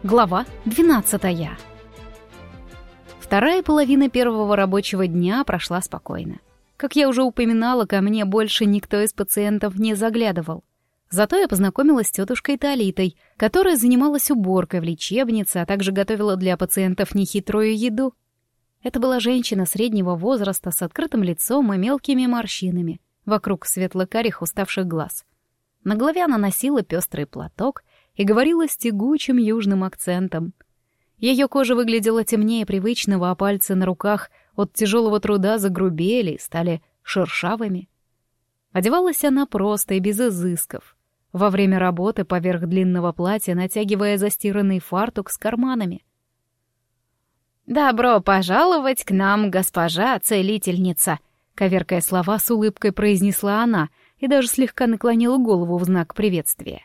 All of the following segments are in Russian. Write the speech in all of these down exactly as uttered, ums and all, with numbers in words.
Глава двенадцатая. Вторая половина первого рабочего дня прошла спокойно. Как я уже упоминала, ко мне больше никто из пациентов не заглядывал. Зато я познакомилась с тетушкой Талитой, которая занималась уборкой в лечебнице, а также готовила для пациентов нехитрую еду. Это была женщина среднего возраста с открытым лицом и мелкими морщинами вокруг светло-карих уставших глаз. На голове она носила пестрый платок и говорила с тягучим южным акцентом. Ее кожа выглядела темнее привычного, а пальцы на руках от тяжелого труда загрубели и стали шершавыми. Одевалась она просто и без изысков. Во время работы поверх длинного платья натягивая застиранный фартук с карманами. «Добро пожаловать к нам, госпожа целительница!» Коверкая слова, с улыбкой произнесла она и даже слегка наклонила голову в знак приветствия.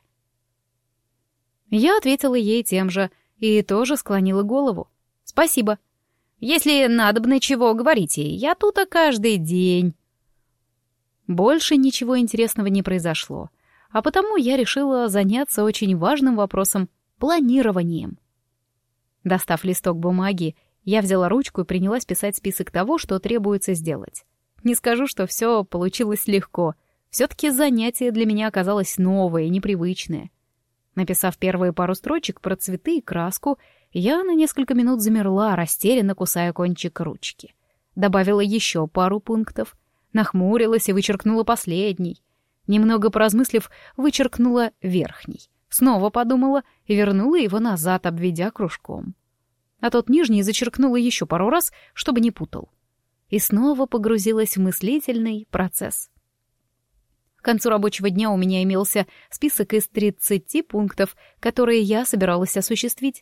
Я ответила ей тем же и тоже склонила голову. «Спасибо. Если надобно чего, говорите, я тут каждый день». Больше ничего интересного не произошло, а потому я решила заняться очень важным вопросом — планированием. Достав листок бумаги, я взяла ручку и принялась писать список того, что требуется сделать. Не скажу, что все получилось легко. Все-таки занятие для меня оказалось новое и непривычное. Написав первые пару строчек про цветы и краску, я на несколько минут замерла, растерянно кусая кончик ручки. Добавила еще пару пунктов, нахмурилась и вычеркнула последний. Немного поразмыслив, вычеркнула верхний. Снова подумала и вернула его назад, обведя кружком. А тот нижний зачеркнула еще пару раз, чтобы не путал. И снова погрузилась в мыслительный процесс. К концу рабочего дня у меня имелся список из тридцати пунктов, которые я собиралась осуществить.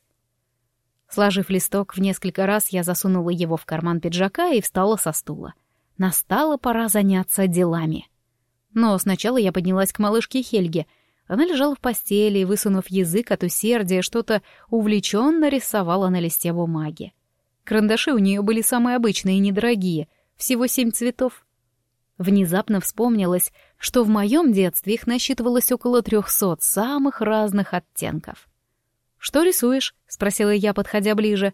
Сложив листок в несколько раз, я засунула его в карман пиджака и встала со стула. Настала пора заняться делами. Но сначала я поднялась к малышке Хельге. Она лежала в постели и, высунув язык от усердия, что-то увлеченно рисовала на листе бумаги. Карандаши у нее были самые обычные и недорогие, всего семь цветов. Внезапно вспомнилось, что в моем детстве их насчитывалось около трехсот самых разных оттенков. «Что рисуешь?» — спросила я, подходя ближе.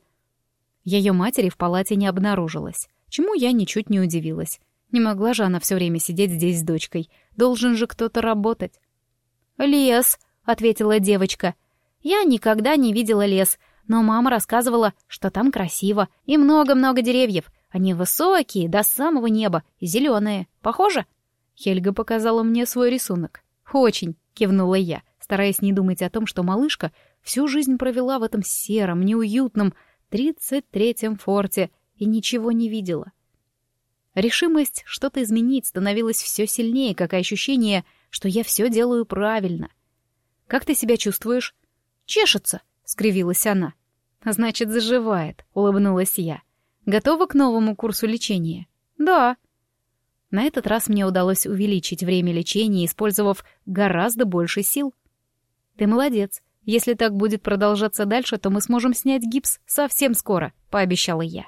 Ее матери в палате не обнаружилось, чему я ничуть не удивилась. Не могла же она все время сидеть здесь с дочкой, должен же кто-то работать. «Лес», — ответила девочка. «Я никогда не видела лес, но мама рассказывала, что там красиво и много-много деревьев. Они высокие, до самого неба, и зеленые. Похоже?» Хельга показала мне свой рисунок. «Очень», — кивнула я, стараясь не думать о том, что малышка всю жизнь провела в этом сером, неуютном тридцать третьем форте и ничего не видела. Решимость что-то изменить становилась все сильнее, как и ощущение, что я все делаю правильно. «Как ты себя чувствуешь?» «Чешется», — скривилась она. «Значит, заживает», — улыбнулась я. «Готова к новому курсу лечения?» «Да». На этот раз мне удалось увеличить время лечения, использовав гораздо больше сил. «Ты молодец. Если так будет продолжаться дальше, то мы сможем снять гипс совсем скоро», — пообещала я.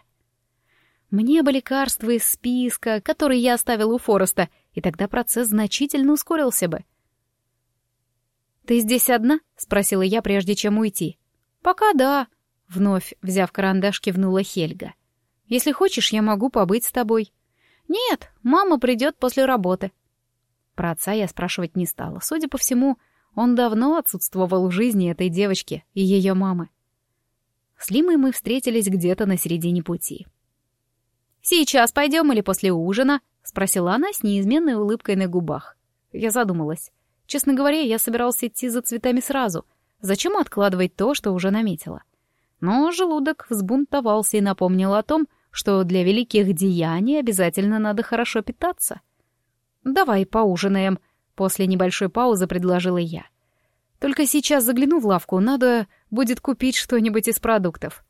Мне бы лекарства из списка, который я оставила у Фореста, и тогда процесс значительно ускорился бы. «Ты здесь одна?» — спросила я, прежде чем уйти. «Пока да», — вновь, взяв карандаш, кивнула Хельга. «Если хочешь, я могу побыть с тобой». «Нет, мама придет после работы». Про отца я спрашивать не стала. Судя по всему, он давно отсутствовал в жизни этой девочки и ее мамы. С Лимой мы встретились где-то на середине пути. «Сейчас пойдем или после ужина?» — спросила она с неизменной улыбкой на губах. Я задумалась. Честно говоря, я собиралась идти за цветами сразу. Зачем откладывать то, что уже наметила? Но желудок взбунтовался и напомнил о том, что для великих деяний обязательно надо хорошо питаться. «Давай поужинаем», — после небольшой паузы предложила я. «Только сейчас загляну в лавку, надо будет купить что-нибудь из продуктов».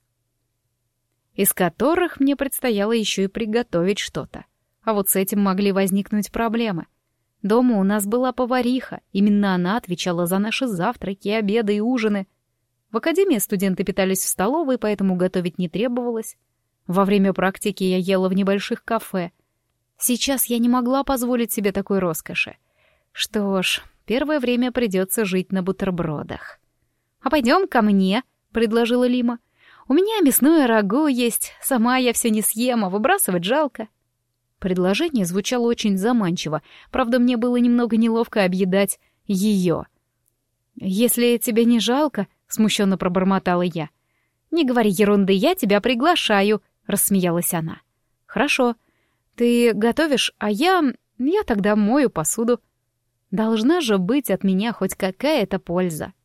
Из которых мне предстояло еще и приготовить что-то. А вот с этим могли возникнуть проблемы. Дома у нас была повариха, именно она отвечала за наши завтраки, обеды и ужины. В академии студенты питались в столовой, поэтому готовить не требовалось. Во время практики я ела в небольших кафе. Сейчас я не могла позволить себе такой роскоши. Что ж, первое время придется жить на бутербродах. «А пойдем ко мне», — предложила Лима. «У меня мясное рагу есть, сама я все не съем, а выбрасывать жалко». Предложение звучало очень заманчиво, правда, мне было немного неловко объедать ее. «Если тебе не жалко», — смущенно пробормотала я. «Не говори ерунды, я тебя приглашаю», — рассмеялась она. «Хорошо. Ты готовишь, а я... я тогда мою посуду. Должна же быть от меня хоть какая-то польза».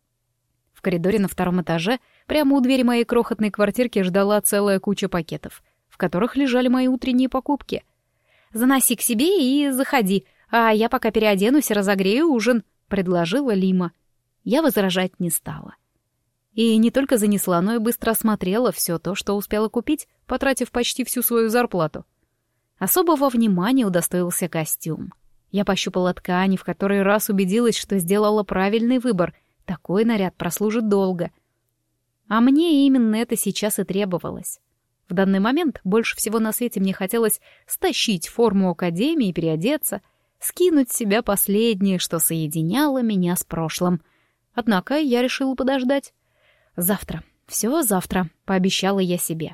В коридоре на втором этаже, прямо у двери моей крохотной квартирки, ждала целая куча пакетов, в которых лежали мои утренние покупки. «Заноси к себе и заходи, а я пока переоденусь и разогрею ужин», — предложила Лима. Я возражать не стала. И не только занесла, но и быстро осмотрела все то, что успела купить, потратив почти всю свою зарплату. Особого внимания удостоился костюм. Я пощупала ткани, в который раз убедилась, что сделала правильный выбор. Такой наряд прослужит долго. А мне именно это сейчас и требовалось. В данный момент больше всего на свете мне хотелось стащить форму академии и переодеться, скинуть с себя последнее, что соединяло меня с прошлым. Однако я решила подождать. Завтра, все завтра, пообещала я себе.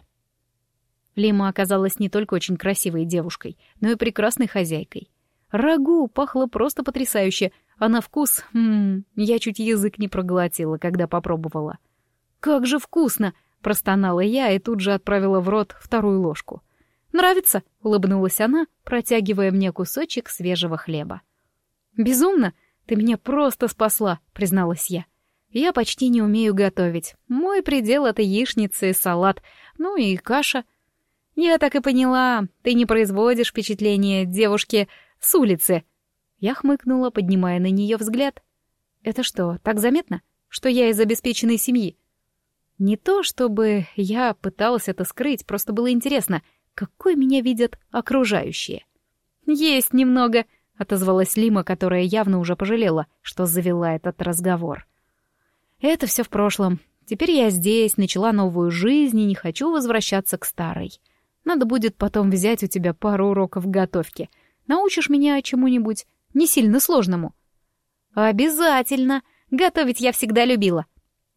Лима оказалась не только очень красивой девушкой, но и прекрасной хозяйкой. Рагу пахло просто потрясающе, а на вкус... М-м, я чуть язык не проглотила, когда попробовала. «Как же вкусно!» — простонала я и тут же отправила в рот вторую ложку. «Нравится?» — улыбнулась она, протягивая мне кусочек свежего хлеба. «Безумно! Ты меня просто спасла!» — призналась я. «Я почти не умею готовить. Мой предел — это яичница и салат, ну и каша». «Я так и поняла, ты не производишь впечатление девушки с улицы». Я хмыкнула, поднимая на нее взгляд. «Это что, так заметно, что я из обеспеченной семьи?» Не то чтобы я пыталась это скрыть, просто было интересно, какой меня видят окружающие. «Есть немного», — отозвалась Лима, которая явно уже пожалела, что завела этот разговор. «Это все в прошлом. Теперь я здесь, начала новую жизнь и не хочу возвращаться к старой. Надо будет потом взять у тебя пару уроков готовки. Научишь меня чему-нибудь не сильно сложному». «Обязательно! Готовить я всегда любила».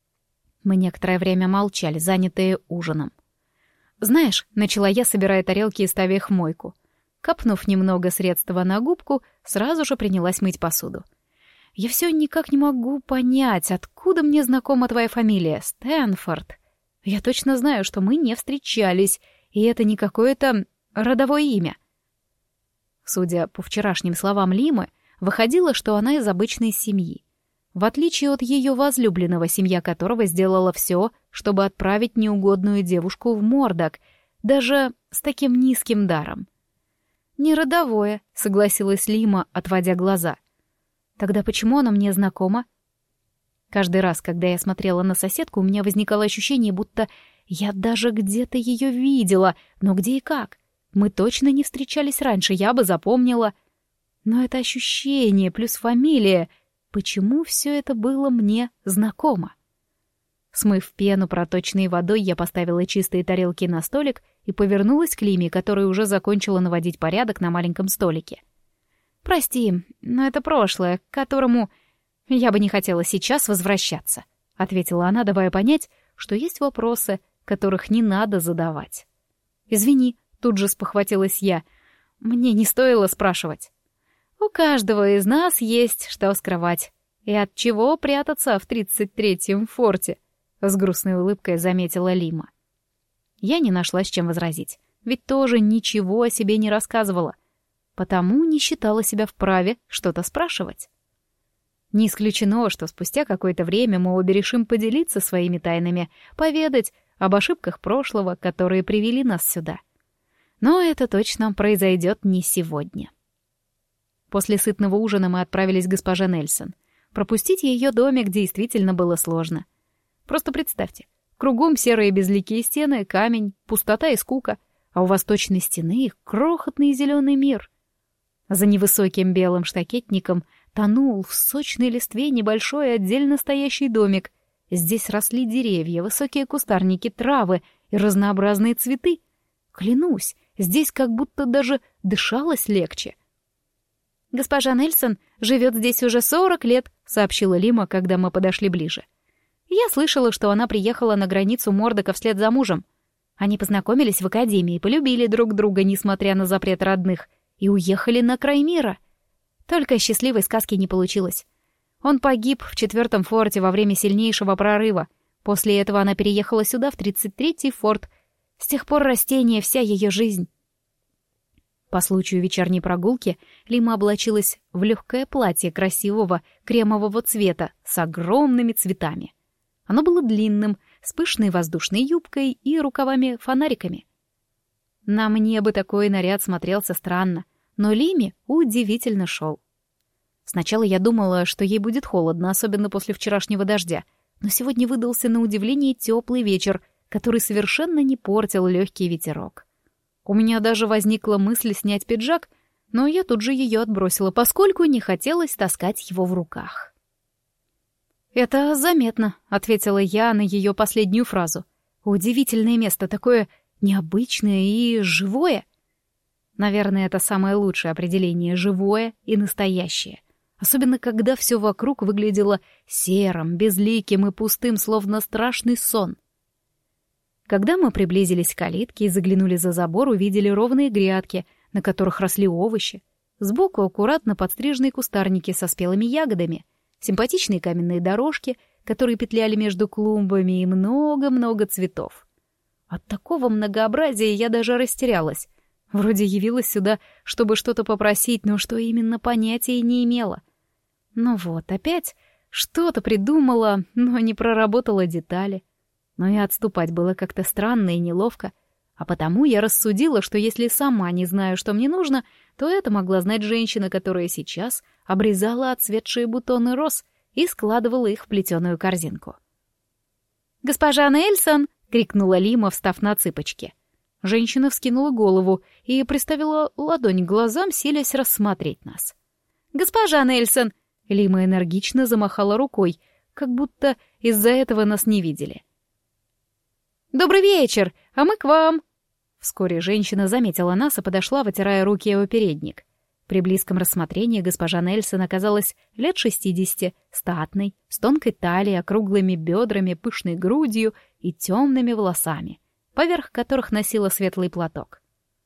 Мы некоторое время молчали, занятые ужином. «Знаешь», — начала я, собирая тарелки и ставя их в мойку. Капнув немного средства на губку, сразу же принялась мыть посуду. «Я все никак не могу понять, откуда мне знакома твоя фамилия, Стэнфорд. Я точно знаю, что мы не встречались, и это не какое-то родовое имя». Судя по вчерашним словам Лимы, выходило, что она из обычной семьи. В отличие от ее возлюбленного, семья которого сделала все, чтобы отправить неугодную девушку в Мордок, даже с таким низким даром. «Не родовое», — согласилась Лима, отводя глаза. «Тогда почему она мне знакома?» Каждый раз, когда я смотрела на соседку, у меня возникало ощущение, будто я даже где-то ее видела, но где и как. Мы точно не встречались раньше, я бы запомнила. Но это ощущение плюс фамилия... Почему все это было мне знакомо? Смыв пену проточной водой, я поставила чистые тарелки на столик и повернулась к Лиме, которая уже закончила наводить порядок на маленьком столике. «Прости, но это прошлое, к которому я бы не хотела сейчас возвращаться», — ответила она, давая понять, что есть вопросы, которых не надо задавать. «Извини», — тут же спохватилась я, — «мне не стоило спрашивать». «У каждого из нас есть что скрывать. И от чего прятаться в тридцать третьем форте?» — с грустной улыбкой заметила Лима. Я не нашла с чем возразить, ведь тоже ничего о себе не рассказывала, потому не считала себя вправе что-то спрашивать. Не исключено, что спустя какое-то время мы обе решим поделиться своими тайнами, поведать об ошибках прошлого, которые привели нас сюда. Но это точно произойдет не сегодня. После сытного ужина мы отправились к госпоже Нельсон. Пропустить ее домик действительно было сложно. Просто представьте, кругом серые безликие стены, камень, пустота и скука, а у восточной стены крохотный зеленый мир. За невысоким белым штакетником тонул в сочной листве небольшой отдельно стоящий домик. Здесь росли деревья, высокие кустарники, травы и разнообразные цветы. Клянусь, здесь как будто даже дышалось легче. «Госпожа Нельсон живет здесь уже сорок лет», — сообщила Лима, когда мы подошли ближе. Я слышала, что она приехала на границу Мордока вслед за мужем. Они познакомились в академии, полюбили друг друга, несмотря на запрет родных, и уехали на край мира. Только счастливой сказки не получилось. Он погиб в четвертом форте во время сильнейшего прорыва. После этого она переехала сюда, в тридцать третий форт. С тех пор растение — вся ее жизнь. По случаю вечерней прогулки Лима облачилась в легкое платье красивого кремового цвета с огромными цветами. Оно было длинным, с пышной воздушной юбкой и рукавами-фонариками. На мне бы такой наряд смотрелся странно, но Лиме удивительно шел. Сначала я думала, что ей будет холодно, особенно после вчерашнего дождя, но сегодня выдался на удивление теплый вечер, который совершенно не портил легкий ветерок. У меня даже возникла мысль снять пиджак, но я тут же ее отбросила, поскольку не хотелось таскать его в руках. «Это заметно», — ответила я на ее последнюю фразу. «Удивительное место, такое необычное и живое». Наверное, это самое лучшее определение — живое и настоящее. Особенно, когда все вокруг выглядело серым, безликим и пустым, словно страшный сон. Когда мы приблизились к калитке и заглянули за забор, увидели ровные грядки, на которых росли овощи. Сбоку аккуратно подстриженные кустарники со спелыми ягодами, симпатичные каменные дорожки, которые петляли между клумбами, и много-много цветов. От такого многообразия я даже растерялась. Вроде явилась сюда, чтобы что-то попросить, но что именно, понятия не имела. Ну вот, опять что-то придумала, но не проработала детали. Но и отступать было как-то странно и неловко, а потому я рассудила, что если сама не знаю, что мне нужно, то это могла знать женщина, которая сейчас обрезала отцветшие бутоны роз и складывала их в плетеную корзинку. «Госпожа Нельсон!» — крикнула Лима, встав на цыпочки. Женщина вскинула голову и приставила ладонь к глазам, силясь рассмотреть нас. «Госпожа Нельсон!» — Лима энергично замахала рукой, как будто из-за этого нас не видели. «Добрый вечер, а мы к вам!» Вскоре женщина заметила нас и подошла, вытирая руки о передник. При близком рассмотрении госпожа Нельсон оказалась лет шестидесяти, статной, с тонкой талией, округлыми бедрами, пышной грудью и темными волосами, поверх которых носила светлый платок.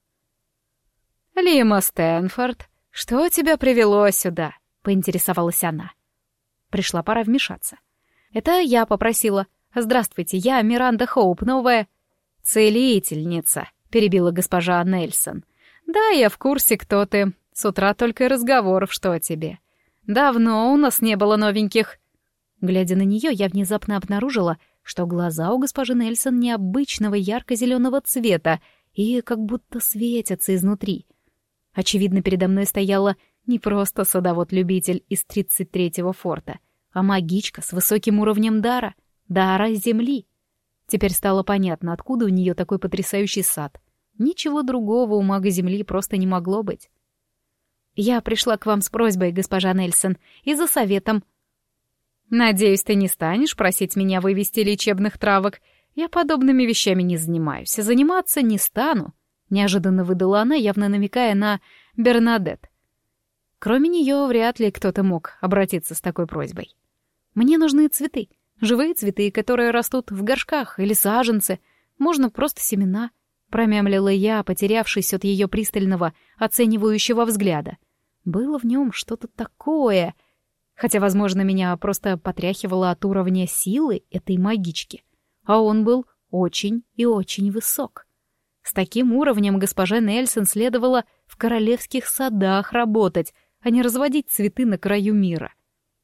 «Лима Стэнфорд, что тебя привело сюда?» — поинтересовалась она. Пришла пора вмешаться. «Это я попросила. Здравствуйте, я Миранда Хоуп, новая...» «Целительница», — перебила госпожа Нельсон. «Да, я в курсе, кто ты. С утра только и разговоров, что о тебе. Давно у нас не было новеньких». Глядя на нее, я внезапно обнаружила, что глаза у госпожи Нельсон необычного ярко-зеленого цвета и как будто светятся изнутри. Очевидно, передо мной стояла не просто садовод-любитель из тридцать третьего форта, а магичка с высоким уровнем дара, дара земли. Теперь стало понятно, откуда у нее такой потрясающий сад. Ничего другого у мага земли просто не могло быть. «Я пришла к вам с просьбой, госпожа Нельсон, и за советом». «Надеюсь, ты не станешь просить меня вывести лечебных травок. Я подобными вещами не занимаюсь, а заниматься не стану», — неожиданно выдала она, явно намекая на Бернадет. Кроме нее вряд ли кто-то мог обратиться с такой просьбой. «Мне нужны цветы, живые цветы, которые растут в горшках или саженцы, можно просто семена», — промямлила я, потерявшись от ее пристального, оценивающего взгляда. Было в нем что-то такое, хотя, возможно, меня просто потряхивало от уровня силы этой магички, а он был очень и очень высок. С таким уровнем госпоже Нельсон следовало в королевских садах работать, а не разводить цветы на краю мира.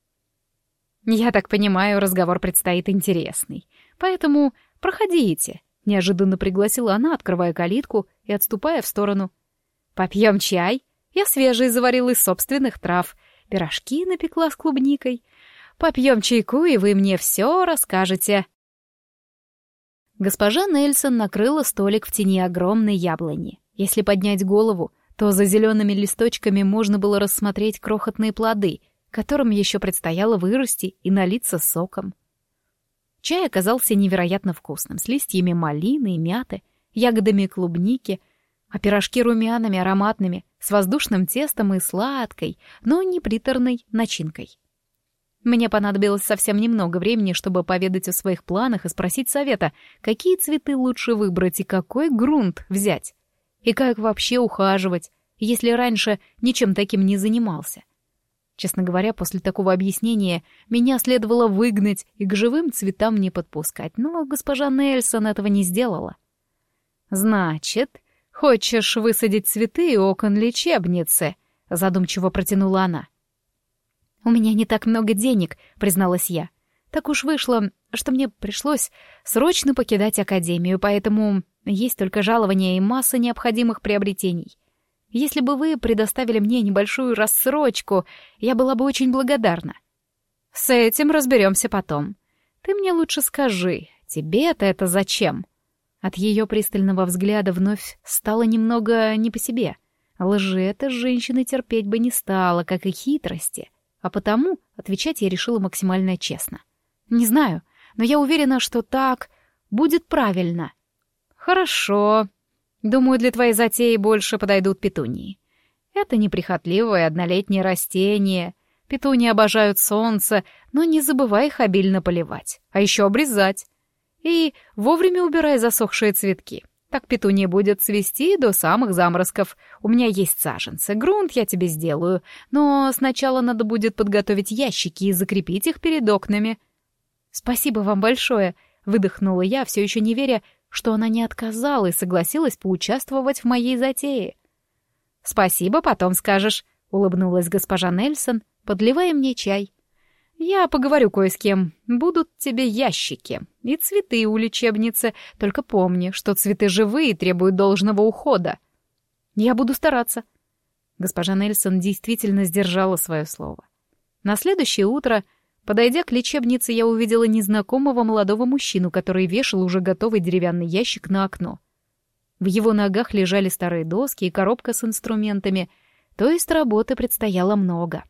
«Я так понимаю, разговор предстоит интересный, поэтому проходите», — неожиданно пригласила она, открывая калитку и отступая в сторону. «Попьем чай? Я свежий заварила из собственных трав, пирожки напекла с клубникой. Попьем чайку, и вы мне все расскажете». Госпожа Нельсон накрыла столик в тени огромной яблони. Если поднять голову, то за зелеными листочками можно было рассмотреть крохотные плоды, которым еще предстояло вырасти и налиться соком. Чай оказался невероятно вкусным, с листьями малины и мяты, ягодами клубники, а пирожки румяными, ароматными, с воздушным тестом и сладкой, но не приторной начинкой. Мне понадобилось совсем немного времени, чтобы поведать о своих планах и спросить совета, какие цветы лучше выбрать и какой грунт взять. И как вообще ухаживать, если раньше ничем таким не занимался. Честно говоря, после такого объяснения меня следовало выгнать и к живым цветам не подпускать, но госпожа Нельсон этого не сделала. «Значит, хочешь высадить цветы у окон лечебницы?» — задумчиво протянула она. «У меня не так много денег», — призналась я. «Так уж вышло, что мне пришлось срочно покидать академию, поэтому есть только жалование и масса необходимых приобретений. Если бы вы предоставили мне небольшую рассрочку, я была бы очень благодарна. С этим разберемся потом. Ты мне лучше скажи, тебе-то это зачем?» От ее пристального взгляда вновь стало немного не по себе. Лжи эта женщина терпеть бы не стала, как и хитрости. А потому отвечать я решила максимально честно. «Не знаю, но я уверена, что так будет правильно». «Хорошо. Думаю, для твоей затеи больше подойдут петунии. Это неприхотливое однолетнее растение. Петунии обожают солнце, но не забывай их обильно поливать, а еще обрезать. И вовремя убирай засохшие цветки. Так петуния будет цвести до самых заморозков. У меня есть саженцы, грунт я тебе сделаю, но сначала надо будет подготовить ящики и закрепить их перед окнами». «Спасибо вам большое», — выдохнула я, все еще не веря, что она не отказала и согласилась поучаствовать в моей затее. «Спасибо, потом скажешь», — улыбнулась госпожа Нельсон, подливая мне чай. «Я поговорю кое с кем. Будут тебе ящики и цветы у лечебницы. Только помни, что цветы живые и требуют должного ухода». «Я буду стараться». Госпожа Нельсон действительно сдержала свое слово. На следующее утро, подойдя к лечебнице, я увидела незнакомого молодого мужчину, который вешал уже готовый деревянный ящик на окно. В его ногах лежали старые доски и коробка с инструментами, то есть работы предстояло много.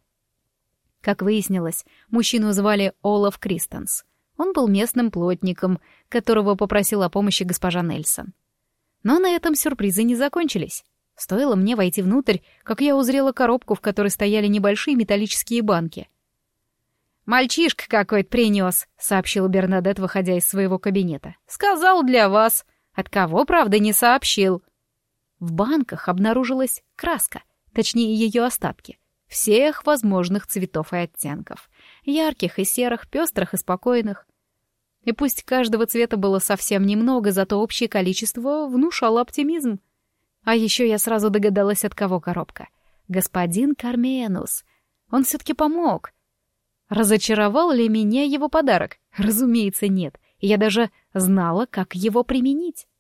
Как выяснилось, мужчину звали Олаф Кристенс. Он был местным плотником, которого попросила о помощи госпожа Нельсон. Но на этом сюрпризы не закончились. Стоило мне войти внутрь, как я узрела коробку, в которой стояли небольшие металлические банки. «Мальчишка какой-то принес», — сообщил Бернадетт, выходя из своего кабинета. «Сказал для вас. От кого, правда, не сообщил». В банках обнаружилась краска, точнее, ее остатки. Всех возможных цветов и оттенков. Ярких и серых, пестрых и спокойных. И пусть каждого цвета было совсем немного, зато общее количество внушало оптимизм. А еще я сразу догадалась, от кого коробка. Господин Карменус. Он все-таки помог. Разочаровал ли меня его подарок? Разумеется, нет. Я даже знала, как его применить.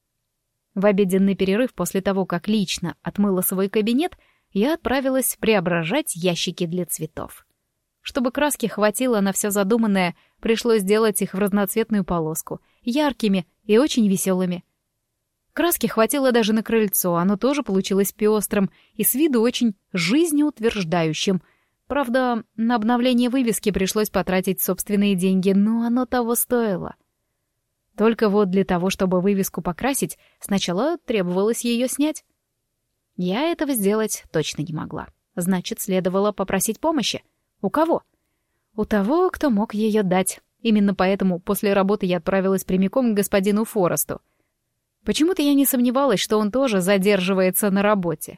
В обеденный перерыв, после того, как лично отмыла свой кабинет, я отправилась преображать ящики для цветов. Чтобы краски хватило на все задуманное, пришлось сделать их в разноцветную полоску, яркими и очень веселыми. Краски хватило даже на крыльцо, оно тоже получилось пестрым и с виду очень жизнеутверждающим. Правда, на обновление вывески пришлось потратить собственные деньги, но оно того стоило. Только вот для того, чтобы вывеску покрасить, сначала требовалось ее снять. Я этого сделать точно не могла. Значит, следовало попросить помощи. У кого? У того, кто мог ее дать. Именно поэтому после работы я отправилась прямиком к господину Форесту. Почему-то я не сомневалась, что он тоже задерживается на работе.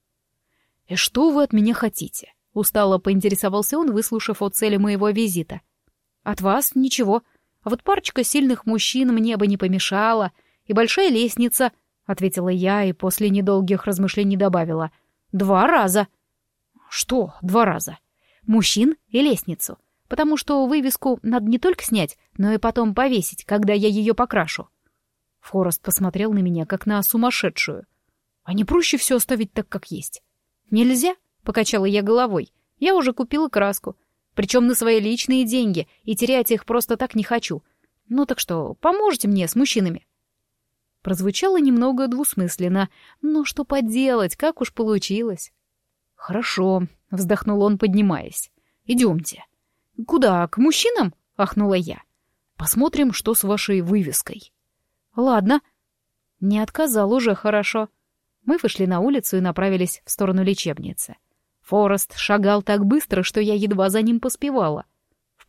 «И что вы от меня хотите?» — устало поинтересовался он, выслушав о цели моего визита. «От вас ничего. А вот парочка сильных мужчин мне бы не помешала. И большая лестница», — ответила я и после недолгих размышлений добавила. «Два раза». «Что два раза?» «Мужчин и лестницу. Потому что вывеску надо не только снять, но и потом повесить, когда я ее покрашу». Форест посмотрел на меня, как на сумасшедшую. «А не проще все оставить так, как есть?» «Нельзя», — покачала я головой. «Я уже купила краску. Причем на свои личные деньги, и терять их просто так не хочу. Ну так что, поможете мне с мужчинами?» Прозвучало немного двусмысленно, но что поделать, как уж получилось. «Хорошо», — вздохнул он, поднимаясь. «Идемте». «Куда, к мужчинам?» — ахнула я. «Посмотрим, что с вашей вывеской». «Ладно». Не отказал уже хорошо. Мы вышли на улицу и направились в сторону лечебницы. Форест шагал так быстро, что я едва за ним поспевала.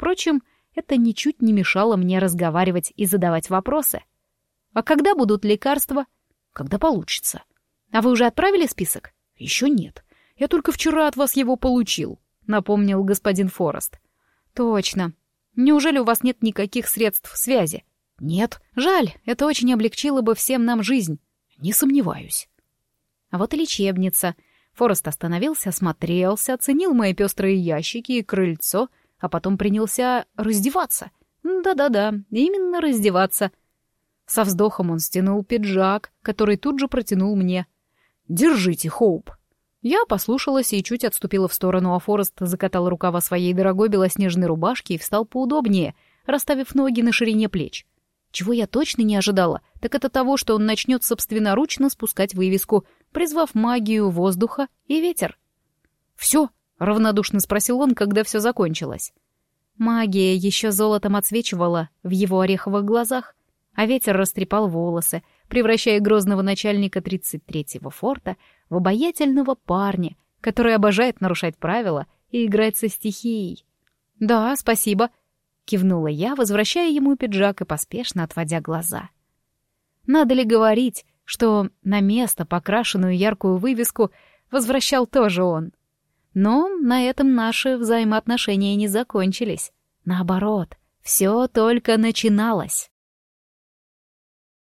Впрочем, это ничуть не мешало мне разговаривать и задавать вопросы. «А когда будут лекарства?» «Когда получится». «А вы уже отправили список?» «Еще нет. Я только вчера от вас его получил», — напомнил господин Форест. «Точно. Неужели у вас нет никаких средств связи?» «Нет. Жаль, это очень облегчило бы всем нам жизнь». «Не сомневаюсь». А вот и лечебница. Форест остановился, осмотрелся, оценил мои пестрые ящики и крыльцо, а потом принялся раздеваться. Да-да-да, именно раздеваться. Со вздохом он стянул пиджак, который тут же протянул мне. «Держите, Хоуп». Я послушалась и чуть отступила в сторону, а Форест закатал рукава своей дорогой белоснежной рубашки и встал поудобнее, расставив ноги на ширине плеч. Чего я точно не ожидала, так это того, что он начнет собственноручно спускать вывеску, призвав магию воздуха и ветер. «Все?» — равнодушно спросил он, когда все закончилось. Магия еще золотом отсвечивала в его ореховых глазах, а ветер растрепал волосы, превращая грозного начальника тридцать третьего форта в обаятельного парня, который обожает нарушать правила и играть со стихией. «Да, спасибо», — кивнула я, возвращая ему пиджак и поспешно отводя глаза. Надо ли говорить, что на место покрашенную яркую вывеску возвращал тоже он? Но на этом наши взаимоотношения не закончились. Наоборот, все только начиналось.